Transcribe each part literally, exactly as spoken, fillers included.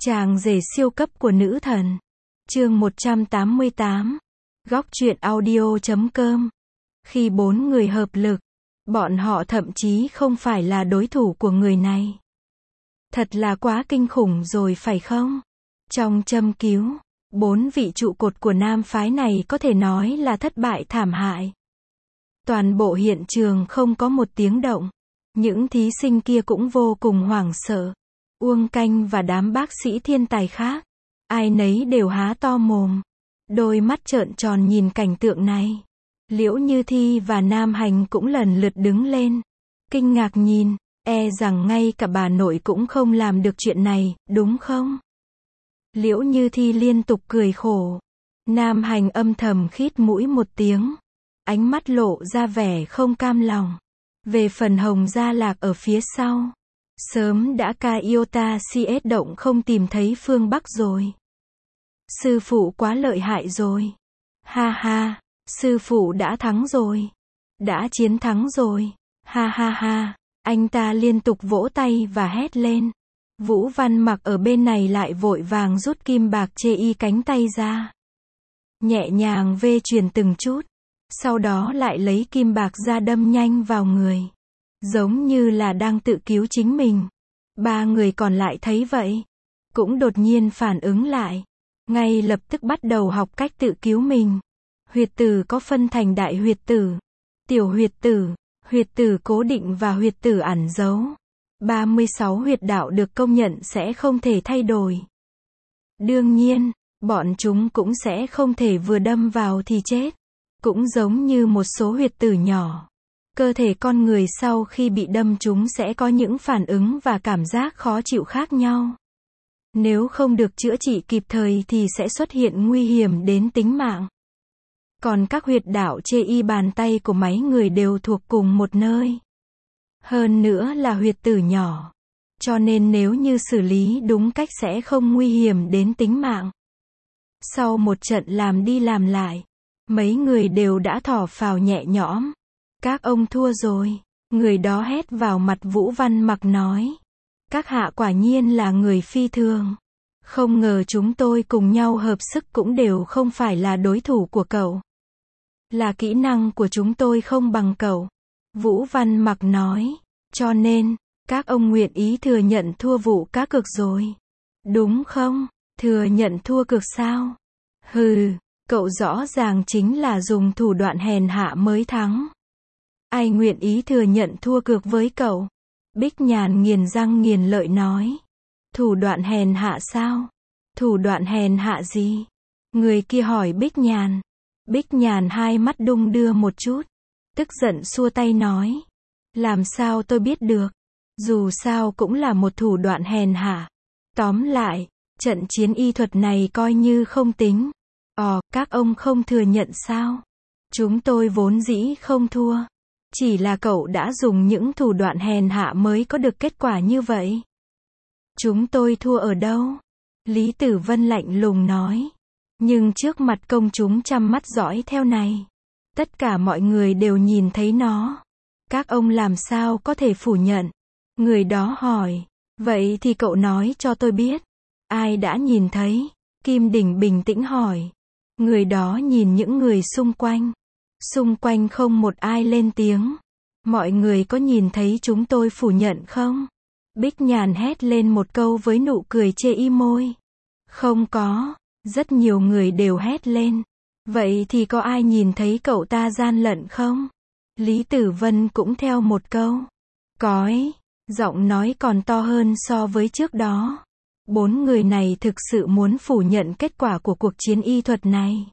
Chàng rể siêu cấp của nữ thần. Chương một trăm tám mươi tám. Góc truyện audio chấm com. Khi bốn người hợp lực, bọn họ thậm chí không phải là đối thủ của người này. Thật là quá kinh khủng rồi phải không? Trong châm cứu, bốn vị trụ cột của nam phái này có thể nói là thất bại thảm hại. Toàn bộ hiện trường không có một tiếng động. Những thí sinh kia cũng vô cùng hoảng sợ. Uông Canh và đám bác sĩ thiên tài khác, ai nấy đều há to mồm, đôi mắt trợn tròn nhìn cảnh tượng này. Liễu Như Thi và Nam Hành cũng lần lượt đứng lên, kinh ngạc nhìn, e rằng ngay cả bà nội cũng không làm được chuyện này, đúng không? Liễu Như Thi liên tục cười khổ. Nam Hành âm thầm khít mũi một tiếng, ánh mắt lộ ra vẻ không cam lòng. Về phần Hồng Gia Lạc ở phía sau, sớm đã ca iota cs động không tìm thấy phương Bắc rồi. Sư phụ quá lợi hại rồi. Ha ha, sư phụ đã thắng rồi. Đã chiến thắng rồi. Ha ha ha, anh ta liên tục vỗ tay và hét lên. Vũ Văn Mặc ở bên này lại vội vàng rút kim bạc chê y cánh tay ra. Nhẹ nhàng vê truyền từng chút. Sau đó lại lấy kim bạc ra đâm nhanh vào người. Giống như là đang tự cứu chính mình. Ba người còn lại thấy vậy, cũng đột nhiên phản ứng lại. Ngay lập tức bắt đầu học cách tự cứu mình. Huyệt tử có phân thành đại huyệt tử, tiểu huyệt tử, huyệt tử cố định và huyệt tử ẩn giấu. ba mươi sáu huyệt đạo được công nhận sẽ không thể thay đổi. Đương nhiên, bọn chúng cũng sẽ không thể vừa đâm vào thì chết. Cũng giống như một số huyệt tử nhỏ. Cơ thể con người sau khi bị đâm chúng sẽ có những phản ứng và cảm giác khó chịu khác nhau. Nếu không được chữa trị kịp thời thì sẽ xuất hiện nguy hiểm đến tính mạng. Còn các huyệt đạo chê y bàn tay của mấy người đều thuộc cùng một nơi. Hơn nữa là huyệt tử nhỏ. Cho nên nếu như xử lý đúng cách sẽ không nguy hiểm đến tính mạng. Sau một trận làm đi làm lại, mấy người đều đã thở phào nhẹ nhõm. Các ông thua rồi. Người đó hét vào mặt Vũ Văn Mặc nói. Các hạ quả nhiên là người phi thường. Không ngờ chúng tôi cùng nhau hợp sức cũng đều không phải là đối thủ của cậu. Là kỹ năng của chúng tôi không bằng cậu. Vũ Văn Mặc nói. Cho nên, các ông nguyện ý thừa nhận thua vụ cá cược rồi. Đúng không? Thừa nhận thua cược sao? Hừ, cậu rõ ràng chính là dùng thủ đoạn hèn hạ mới thắng. Ai nguyện ý thừa nhận thua cược với cậu? Bích Nhàn nghiền răng nghiền lợi nói. Thủ đoạn hèn hạ sao? Thủ đoạn hèn hạ gì? Người kia hỏi Bích Nhàn. Bích Nhàn hai mắt đung đưa một chút. Tức giận xua tay nói. Làm sao tôi biết được? Dù sao cũng là một thủ đoạn hèn hạ. Tóm lại, trận chiến y thuật này coi như không tính. Ồ, các ông không thừa nhận sao? Chúng tôi vốn dĩ không thua. Chỉ là cậu đã dùng những thủ đoạn hèn hạ mới có được kết quả như vậy. Chúng tôi thua ở đâu? Lý Tử Vân lạnh lùng nói. Nhưng trước mặt công chúng chăm mắt dõi theo này. Tất cả mọi người đều nhìn thấy nó. Các ông làm sao có thể phủ nhận? Người đó hỏi. Vậy thì cậu nói cho tôi biết. Ai đã nhìn thấy? Kim Đỉnh bình tĩnh hỏi. Người đó nhìn những người xung quanh. Xung quanh không một ai lên tiếng. Mọi người có nhìn thấy chúng tôi phủ nhận không? Bích Nhàn hét lên một câu với nụ cười chê y môi. Không có. Rất nhiều người đều hét lên. Vậy thì có ai nhìn thấy cậu ta gian lận không? Lý Tử Vân cũng theo một câu. Cói. Giọng nói còn to hơn so với trước đó. Bốn người này thực sự muốn phủ nhận kết quả của cuộc chiến y thuật này.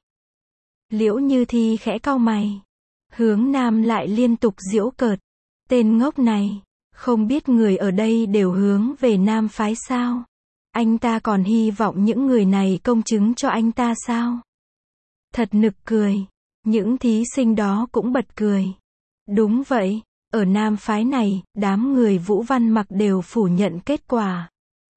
Liễu Như Thi khẽ cau mày. Hướng Nam lại liên tục giễu cợt. Tên ngốc này, không biết người ở đây đều hướng về Nam phái sao? Anh ta còn hy vọng những người này công chứng cho anh ta sao? Thật nực cười. Những thí sinh đó cũng bật cười. Đúng vậy, ở Nam phái này, đám người Vũ Văn Mặc đều phủ nhận kết quả.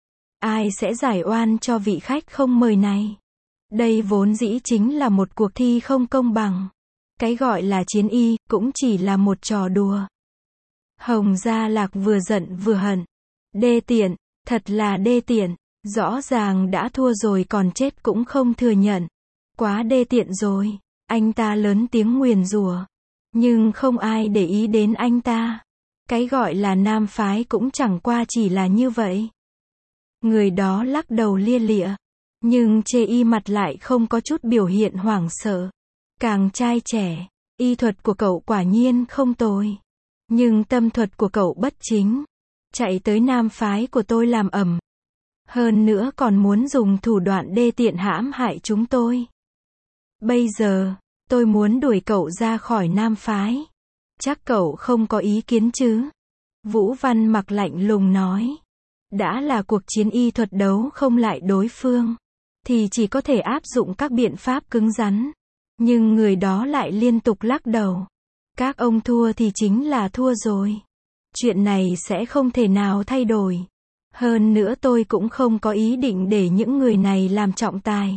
Ai sẽ giải oan cho vị khách không mời này? Đây vốn dĩ chính là một cuộc thi không công bằng. Cái gọi là chiến y, cũng chỉ là một trò đùa. Hồng Gia Lạc vừa giận vừa hận. Đê tiện, thật là đê tiện. Rõ ràng đã thua rồi còn chết cũng không thừa nhận. Quá đê tiện rồi. Anh ta lớn tiếng nguyền rủa. Nhưng không ai để ý đến anh ta. Cái gọi là nam phái cũng chẳng qua chỉ là như vậy. Người đó lắc đầu lia lịa. Nhưng chê y mặt lại không có chút biểu hiện hoảng sợ. Càng trai trẻ, y thuật của cậu quả nhiên không tồi. Nhưng tâm thuật của cậu bất chính. Chạy tới nam phái của tôi làm ầm. Hơn nữa còn muốn dùng thủ đoạn đê tiện hãm hại chúng tôi. Bây giờ, tôi muốn đuổi cậu ra khỏi nam phái. Chắc cậu không có ý kiến chứ? Vũ Văn Mặc lạnh lùng nói. Đã là cuộc chiến y thuật đấu không lại đối phương, thì chỉ có thể áp dụng các biện pháp cứng rắn. Nhưng người đó lại liên tục lắc đầu. Các ông thua thì chính là thua rồi. Chuyện này sẽ không thể nào thay đổi. Hơn nữa tôi cũng không có ý định để những người này làm trọng tài.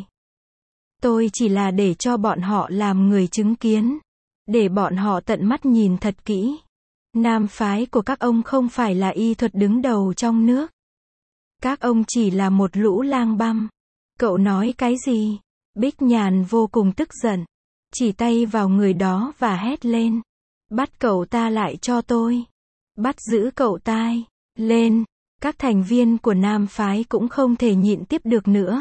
Tôi chỉ là để cho bọn họ làm người chứng kiến. Để bọn họ tận mắt nhìn thật kỹ. Nam phái của các ông không phải là y thuật đứng đầu trong nước. Các ông chỉ là một lũ lang băm. Cậu nói cái gì? Bích Nhàn vô cùng tức giận. Chỉ tay vào người đó và hét lên. Bắt cậu ta lại cho tôi. Bắt giữ cậu ta lên. Các thành viên của nam phái cũng không thể nhịn tiếp được nữa.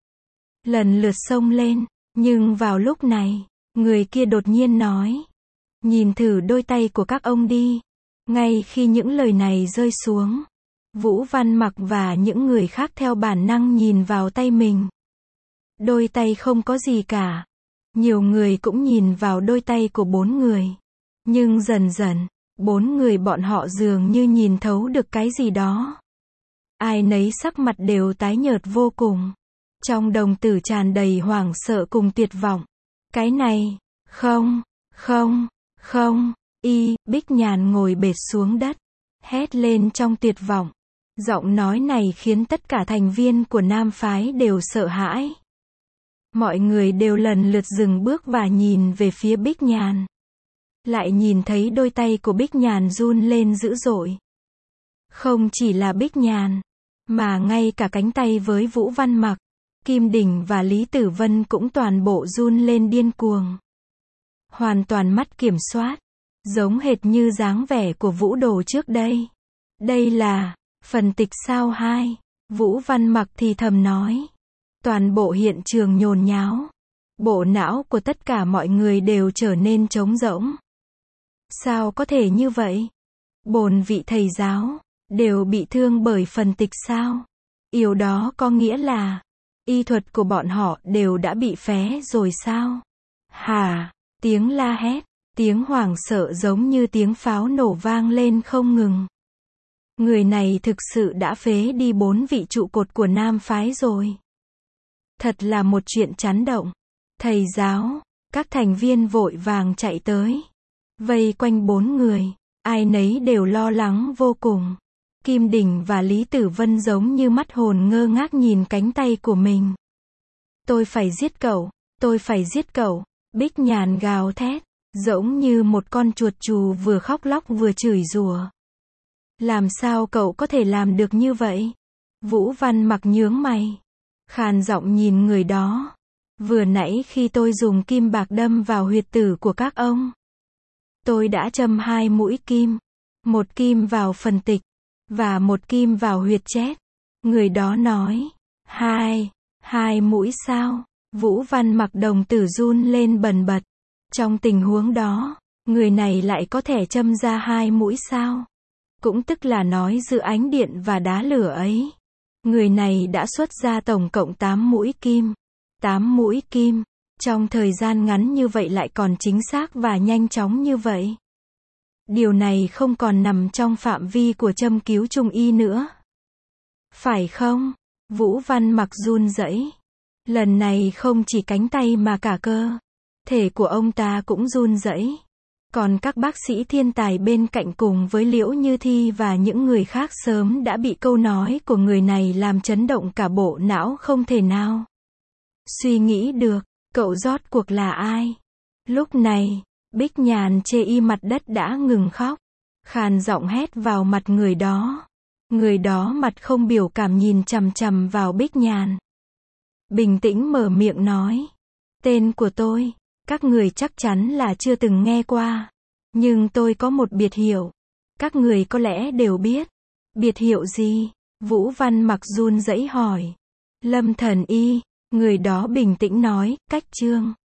Lần lượt xông lên. Nhưng vào lúc này, người kia đột nhiên nói. Nhìn thử đôi tay của các ông đi. Ngay khi những lời này rơi xuống, Vũ Văn Mặc và những người khác theo bản năng nhìn vào tay mình. Đôi tay không có gì cả. Nhiều người cũng nhìn vào đôi tay của bốn người. Nhưng dần dần, bốn người bọn họ dường như nhìn thấu được cái gì đó. Ai nấy sắc mặt đều tái nhợt vô cùng. Trong đồng tử tràn đầy hoảng sợ cùng tuyệt vọng. Cái này, không, không, không, y, Bích Nhàn ngồi bệt xuống đất. Hét lên trong tuyệt vọng. Giọng nói này khiến tất cả thành viên của nam phái đều sợ hãi. Mọi người đều lần lượt dừng bước và nhìn về phía Bích Nhàn. Lại nhìn thấy đôi tay của Bích Nhàn run lên dữ dội. Không chỉ là Bích Nhàn, mà ngay cả cánh tay với Vũ Văn Mặc, Kim Đình và Lý Tử Vân cũng toàn bộ run lên điên cuồng. Hoàn toàn mất kiểm soát. Giống hệt như dáng vẻ của Vũ Đồ trước đây. Đây là phần tịch sao hai. Vũ Văn Mặc thì thầm nói. Toàn bộ hiện trường nhốn nháo. Bộ não của tất cả mọi người đều trở nên trống rỗng. Sao có thể như vậy? Bổn vị thầy giáo đều bị thương bởi phần tịch sao? Điều đó có nghĩa là y thuật của bọn họ đều đã bị phé rồi sao? Hả? Tiếng la hét, tiếng hoảng sợ giống như tiếng pháo nổ vang lên không ngừng. Người này thực sự đã phế đi bốn vị trụ cột của nam phái rồi. Thật là một chuyện chấn động. Thầy giáo, các thành viên vội vàng chạy tới. Vây quanh bốn người, ai nấy đều lo lắng vô cùng. Kim Đình và Lý Tử Vân giống như mắt hồn ngơ ngác nhìn cánh tay của mình. Tôi phải giết cậu, tôi phải giết cậu. Bích Nhàn gào thét, giống như một con chuột chù vừa khóc lóc vừa chửi rủa. Làm sao cậu có thể làm được như vậy? Vũ Văn Mặc nhướng mày, khàn giọng nhìn người đó. Vừa nãy khi tôi dùng kim bạc đâm vào huyệt tử của các ông, tôi đã châm hai mũi kim. Một kim vào phần tịch, và một kim vào huyệt chết. Người đó nói. Hai, hai mũi sao? Vũ Văn Mặc đồng tử run lên bần bật. Trong tình huống đó, người này lại có thể châm ra hai mũi sao? Cũng tức là nói giữa ánh điện và đá lửa ấy, người này đã xuất ra tổng cộng tám mũi kim. tám mũi kim, trong thời gian ngắn như vậy lại còn chính xác và nhanh chóng như vậy. Điều này không còn nằm trong phạm vi của châm cứu trung y nữa. Phải không? Vũ Văn Mặc run rẩy. Lần này không chỉ cánh tay mà cả cơ thể của ông ta cũng run rẩy. Còn các bác sĩ thiên tài bên cạnh cùng với Liễu Như Thi và những người khác sớm đã bị câu nói của người này làm chấn động cả bộ não không thể nào suy nghĩ được, cậu rốt cuộc là ai? Lúc này, Bích Nhàn chê y mặt đất đã ngừng khóc, khàn giọng hét vào mặt người đó. Người đó mặt không biểu cảm nhìn chằm chằm vào Bích Nhàn. Bình tĩnh mở miệng nói. Tên của tôi, các người chắc chắn là chưa từng nghe qua. Nhưng tôi có một biệt hiệu. Các người có lẽ đều biết. Biệt hiệu gì? Vũ Văn Mặc run rẩy hỏi. Lâm Thần Y, người đó bình tĩnh nói, Cách Trương.